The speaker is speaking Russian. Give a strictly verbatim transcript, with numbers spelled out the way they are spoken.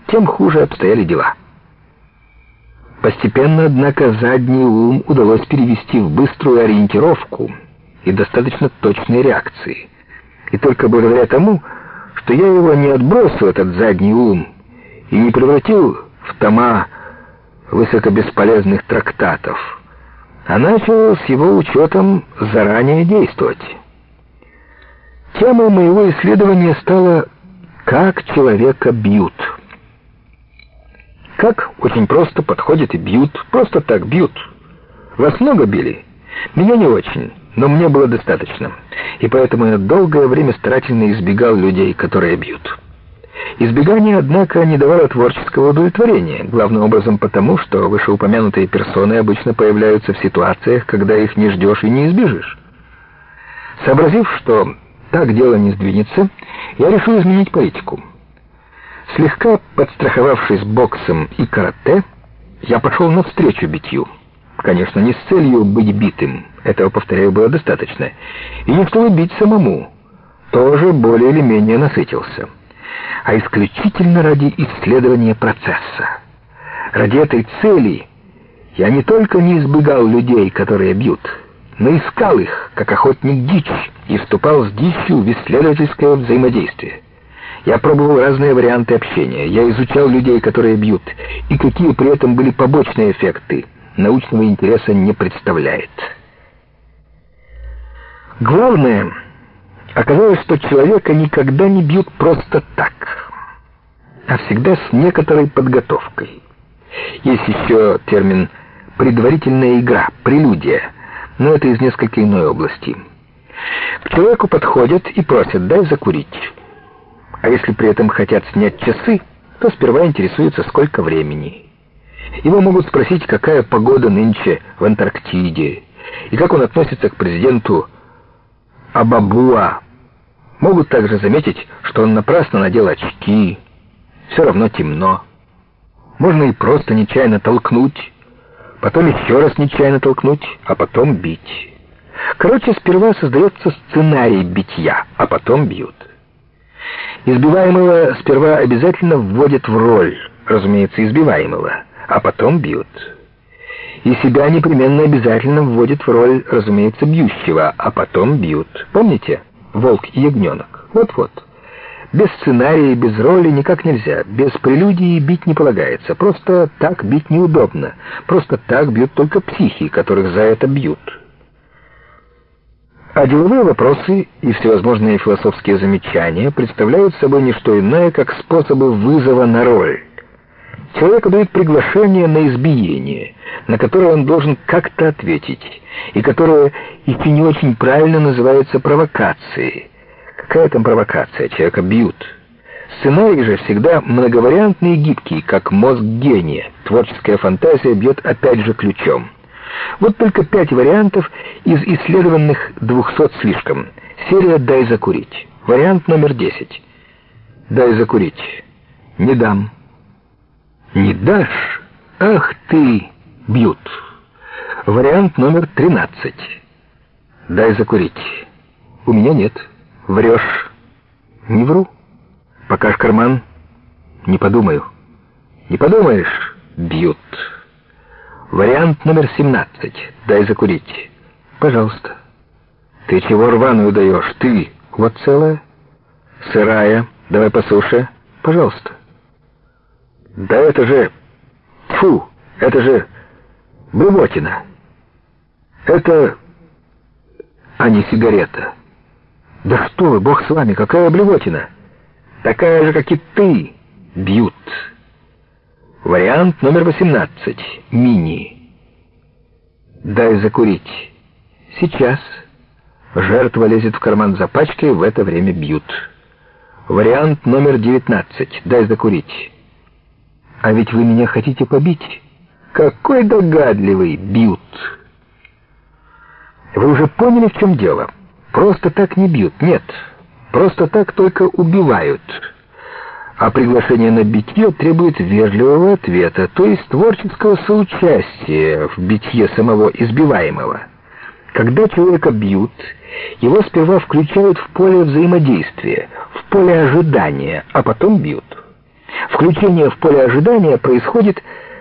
тем хуже обстояли дела. Постепенно, однако, задний ум удалось перевести в быструю ориентировку и достаточно точные реакции. И только благодаря тому, что я его не отбросил, этот задний ум, и не превратил в тома высокобесполезных трактатов, а начал с его учетом заранее действовать. Темой моего исследования стало «Как человека бьют». Как очень просто подходят и бьют, просто так бьют. Вас много били? Меня не очень, но мне было достаточно. И поэтому я долгое время старательно избегал людей, которые бьют. Избегание, однако, не давало творческого удовлетворения, главным образом потому, что вышеупомянутые персоны обычно появляются в ситуациях, когда их не ждешь и не избежишь. Сообразив, что так дело не сдвинется, я решил изменить политику. Слегка подстраховавшись боксом и карате, я пошел навстречу битью. Конечно, не с целью быть битым, этого, повторяю, было достаточно, и не чтобы бить самому, тоже более или менее насытился, а исключительно ради исследования процесса. Ради этой цели я не только не избегал людей, которые бьют, но искал их, как охотник дичь, и вступал с дичью в исследовательское взаимодействие. Я пробовал разные варианты общения, я изучал людей, которые бьют, и какие при этом были побочные эффекты, научного интереса не представляет. Главное, оказалось, что человека никогда не бьют просто так, а всегда с некоторой подготовкой. Есть еще термин «предварительная игра», «прелюдия», но это из несколько иной области. К человеку подходят и просят «дай закурить». А если при этом хотят снять часы, то сперва интересуются, сколько времени. Его могут спросить, какая погода нынче в Антарктиде, и как он относится к президенту Абабуа. Могут также заметить, что он напрасно надел очки, все равно темно. Можно и просто нечаянно толкнуть, потом еще раз нечаянно толкнуть, а потом бить. Короче, сперва создается сценарий битья, а потом бьют. Избиваемого сперва обязательно вводят в роль, разумеется, избиваемого, а потом бьют. И себя непременно обязательно вводят в роль, разумеется, бьющего, а потом бьют. Помните? Волк и ягненок. Вот-вот. Без сценария и без роли никак нельзя. Без прелюдии бить не полагается. Просто так бить неудобно. Просто так бьют только психи, которых за это бьют. А деловые вопросы и всевозможные философские замечания представляют собой не что иное, как способы вызова на роль. Человеку дают приглашение на избиение, на которое он должен как-то ответить, и которое еще не очень правильно называется провокацией. Какая там провокация? Человека бьют. Сценарий же всегда многовариантный и гибкий, как мозг гения. Творческая фантазия бьет опять же ключом. Вот только пять вариантов из исследованных двухсот слишком. Серия «Дай закурить». Вариант номер десять. «Дай закурить». Не дам. Не дашь? Ах ты! Бьют. Вариант номер тринадцать. «Дай закурить». У меня нет. Врешь. Не вру. Покажешь карман? Не подумаю. Не подумаешь? Бьют. Вариант номер семнадцать. «Дай закурить». Пожалуйста. Ты чего рваную даешь? Ты. Вот целая. Сырая. Давай по суше. Пожалуйста. Да это же... Фу, это же... блевотина. Это... а не сигарета. Да что вы, бог с вами, какая блевотина? Такая же, как и ты. Бьют. Вариант номер восемнадцать. Мини. «Дай закурить». Сейчас. Жертва лезет в карман за пачкой, в это время бьют. Вариант номер девятнадцать. «Дай закурить». А ведь вы меня хотите побить? Какой догадливый! Бьют. Вы уже поняли, в чем дело? Просто так не бьют, нет. Просто так только убивают. А приглашение на битье требует вежливого ответа, то есть творческого соучастия в битье самого избиваемого. Когда человека бьют, его сперва включают в поле взаимодействия, в поле ожидания, а потом бьют. Включение в поле ожидания происходит